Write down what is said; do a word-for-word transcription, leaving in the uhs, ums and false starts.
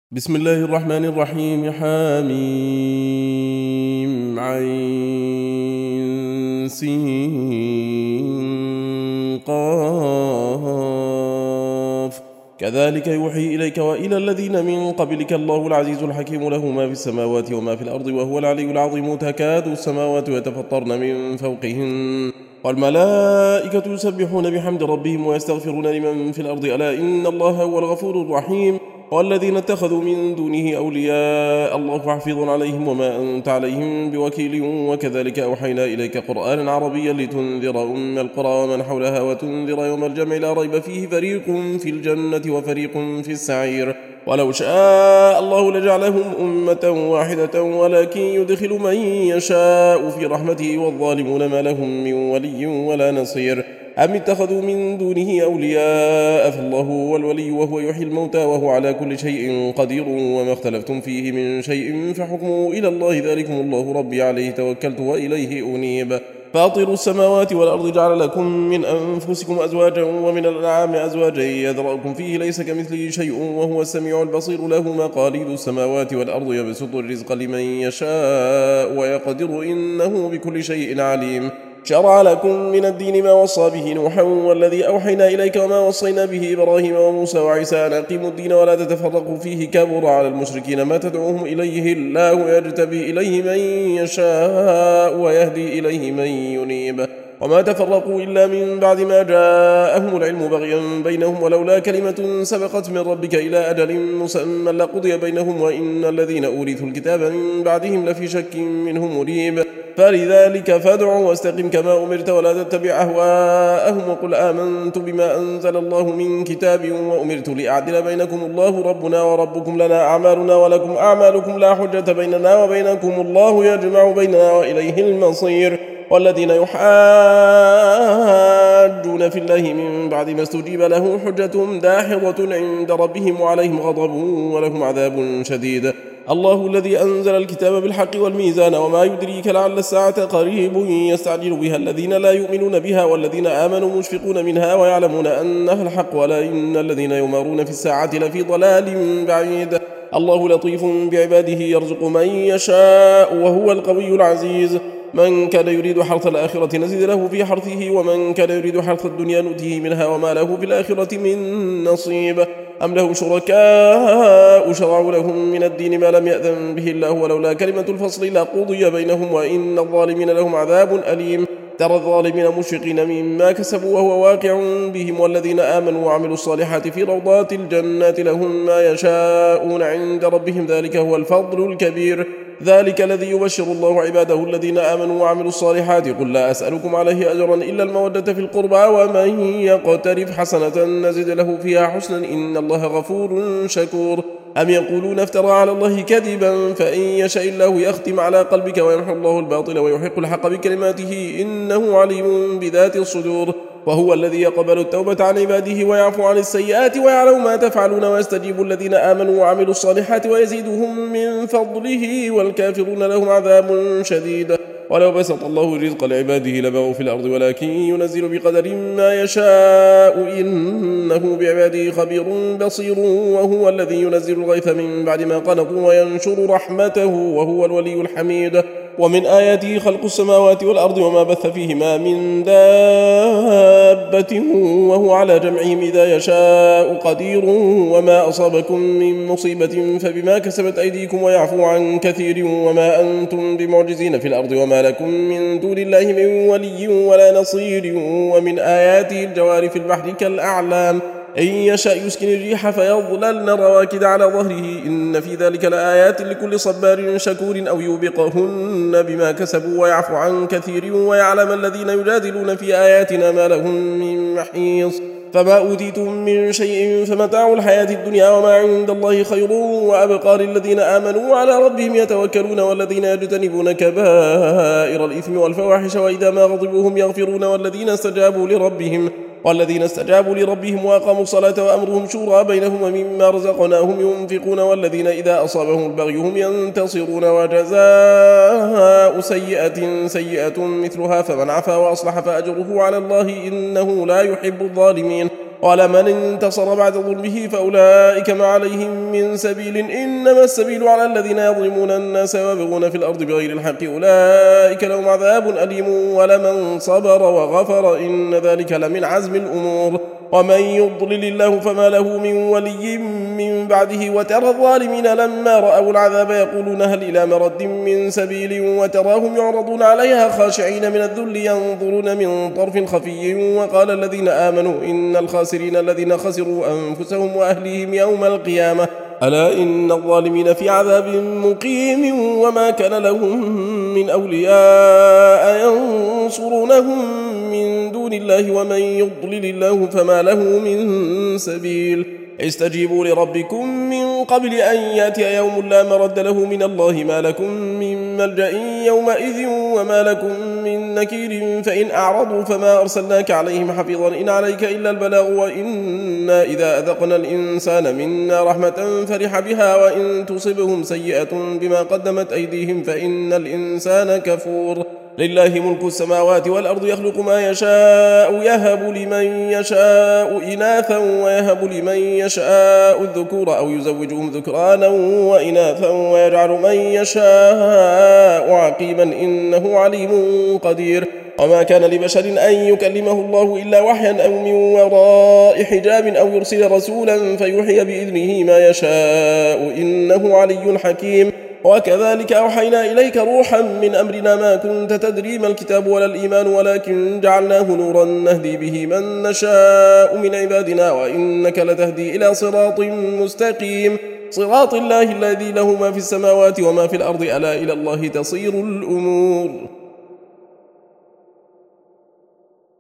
بسم الله الرحمن الرحيم. حاميم عين سين قاف كذلك يوحي إليك وإلى الذين من قبلك الله العزيز الحكيم له ما في السماوات وما في الأرض وهو العلي العظيم. تكاد السماوات يتفطرن من فوقهن والملائكة يسبحون بحمد ربهم ويستغفرون لمن في الأرض ألا إن الله هو الغفور الرحيم. والذين اتخذوا من دونه أولياء الله حفيظ عليهم وما أنت عليهم بوكيل. وكذلك أوحينا إليك قرآنا عربيا لتنذر أم القرى ومن حولها وتنذر يوم الجمع لا ريب فيه فريق في الجنة وفريق في السعير. ولو شاء الله لجعلهم أمة واحدة ولكن يدخل من يشاء في رحمته والظالمون ما لهم من ولي ولا نصير. أم اتخذوا من دونه أولياء فالله هو الولي وهو يحيي الموتى وهو على كل شيء قدير. وما اختلفتم فيه من شيء فحكمه إلى الله ذلكم الله ربي عليه توكلت وإليه أنيب. فاطر السماوات والأرض جعل لكم من أنفسكم أزواجا ومن الأنعام أزواجا يذرأكم فيه ليس كمثله شيء وهو السميع البصير. له مقاليد السماوات والأرض يبسط الرزق لمن يشاء ويقدر إنه بكل شيء عليم. شرع لكم من الدين ما وصى به نوحا والذي أوحينا إليك وما وصينا به إبراهيم وموسى وعيسى أن أقيموا الدين ولا تتفرقوا فيه كبر على المشركين ما تدعوهم إليه الله يجتبي إليه من يشاء ويهدي إليه من ينيب. وما تفرقوا إلا من بعد ما جاءهم العلم بغيا بينهم ولولا كلمة سبقت من ربك إلى أجل مسمى لقضي بينهم وإن الذين أورثوا الكتاب من بعدهم لفي شك منه مريب. فلذلك فادع واستقم كما أمرت ولا تتبع أهواءهم وقل آمنت بما أنزل الله من كتاب وأمرت لأعدل بينكم الله ربنا وربكم لنا أعمالنا ولكم أعمالكم لا حجة بيننا وبينكم الله يجمع بيننا وإليه المصير. والذين يحاجون في الله من بعد ما استجيب له حجتهم داحضة عند ربهم وعليهم غضب ولهم عذاب شديد. الله الذي أنزل الكتاب بالحق والميزان وما يدريك لعل الساعة قريب يستعجل بها الذين لا يؤمنون بها والذين آمنوا مشفقون منها ويعلمون أنها الحق ولا إن الذين يمارون في الساعة لفي ضلال بعيد. الله لطيف بعباده يرزق من يشاء وهو القوي العزيز. من كان يريد حرث الآخرة نزد له في حرثه ومن كان يريد حرث الدنيا نؤتيه منها وما له في الآخرة من نصيب. أم له شركاء شرعوا لهم من الدين ما لم يأذن به الله ولولا كلمة الفصل لقضي بينهم وإن الظالمين لهم عذاب أليم. ترى الظالمين مشفقين مما كسبوا وهو واقع بهم والذين آمنوا وعملوا الصالحات في روضات الجنات لهم ما يشاءون عند ربهم ذلك هو الفضل الكبير. ذلك الذي يبشر الله عباده الذين آمنوا وعملوا الصالحات. قل لا أسألكم عليه أجرا إلا المودة في القربى ومن يقترف حسنة نزد له فيها حسنا إن الله غفور شكور. أم يقولون افترى على الله كذبا فإن يشاء الله يختم على قلبك ويمحو الله الباطل ويحق الحق بكلماته إنه عليم بذات الصدور. وهو الذي يقبل التوبة عن عباده ويعفو عن السيئات ويعلم ما تفعلون ويستجيب الذين آمنوا وعملوا الصالحات ويزيدهم من فضله والكافرون لهم عذاب شديد. ولو بسط الله الرزق لعباده لبغوا في الأرض ولكن ينزل بقدر ما يشاء إنه بعباده خبير بصير. وهو الذي ينزل الغيث من بعد ما قنطوا وينشر رحمته وهو الولي الحميد. ومن آياته خلق السماوات والأرض وما بث فيهما من دابة وهو على جمعهم إذا يشاء قدير. وما أصابكم من مصيبة فبما كسبت أيديكم ويعفو عن كثير وما أنتم بمعجزين في الأرض وما لكم من دون الله من ولي ولا نصير. ومن آياته الجوار في البحر كالأعلام إن يشاء يسكن الريح فيظللن رواكد على ظهره إن في ذلك لآيات لكل صبار شكور. أو يوبقهن بما كسبوا ويعفو عن كثير ويعلم الذين يجادلون في آياتنا ما لهم من محيص. فما أوتيتم من شيء فمتاع الحياة الدنيا وما عند الله خير وأبقى للذين آمنوا وعلى ربهم يتوكلون والذين يجتنبون كبائر الإثم والفواحش وإذا ما غضبوا هم يغفرون والذين استجابوا لربهم والذين استجابوا لربهم وأقاموا الصلاة وأمرهم شورى بينهم ومما رزقناهم ينفقون والذين إذا أصابهم البغي هم ينتصرون. وجزاء سيئة سيئة مثلها فمن عفا وأصلح فأجره على الله إنه لا يحب الظالمين. ولمن انتصر بعد ظلمه فأولئك ما عليهم من سبيل إنما السبيل على الذين يظلمون الناس ويبغون في الأرض بغير الحق أولئك لهم عذاب أليم ولمن صبر وغفر إن ذلك لمن عزم الأمور ومن يضلل الله فما له من ولي من بعده وترى الظالمين لما رأوا العذاب يقولون هل إلى مرد من سبيل وتراهم يعرضون عليها خاشعين من الذل ينظرون من طرف خفي وقال الذين آمنوا إن الخاسرين الذين خسروا أنفسهم وأهليهم يوم القيامة ألا إن الظالمين في عذاب مقيم وما كان لهم من أولياء ينصرونهم من دون الله ومن يضلل الله فما له من سبيل استجيبوا لربكم من قبل أن يأتي يوم لا مرد له من الله ما لكم من ملجأ يومئذ وما لكم من نكير فإن أعرضوا فما أرسلناك عليهم حفيظا إن عليك إلا البلاغ وإنا إذا أذقنا الإنسان منا رحمة فرح بها وإن تصبهم سيئة بما قدمت أيديهم فإن الإنسان كفور لله ملك السماوات والأرض يخلق ما يشاء يهب لمن يشاء إناثا ويهب لمن يشاء الذكور أو يزوجهم ذكرانا وإناثا ويجعل من يشاء عقيما إنه عليم قدير وما كان لبشر أن يكلمه الله إلا وحيا أو من وراء حجاب أو يرسل رسولا فيوحي بإذنه ما يشاء إنه علي حكيم وكذلك أوحينا إليك روحا من أمرنا ما كنت تدري ما الكتاب ولا الإيمان ولكن جعلناه نورا نهدي به من نشاء من عبادنا وإنك لتهدي إلى صراط مستقيم صراط الله الذي له ما في السماوات وما في الأرض ألا إلى الله تصير الأمور.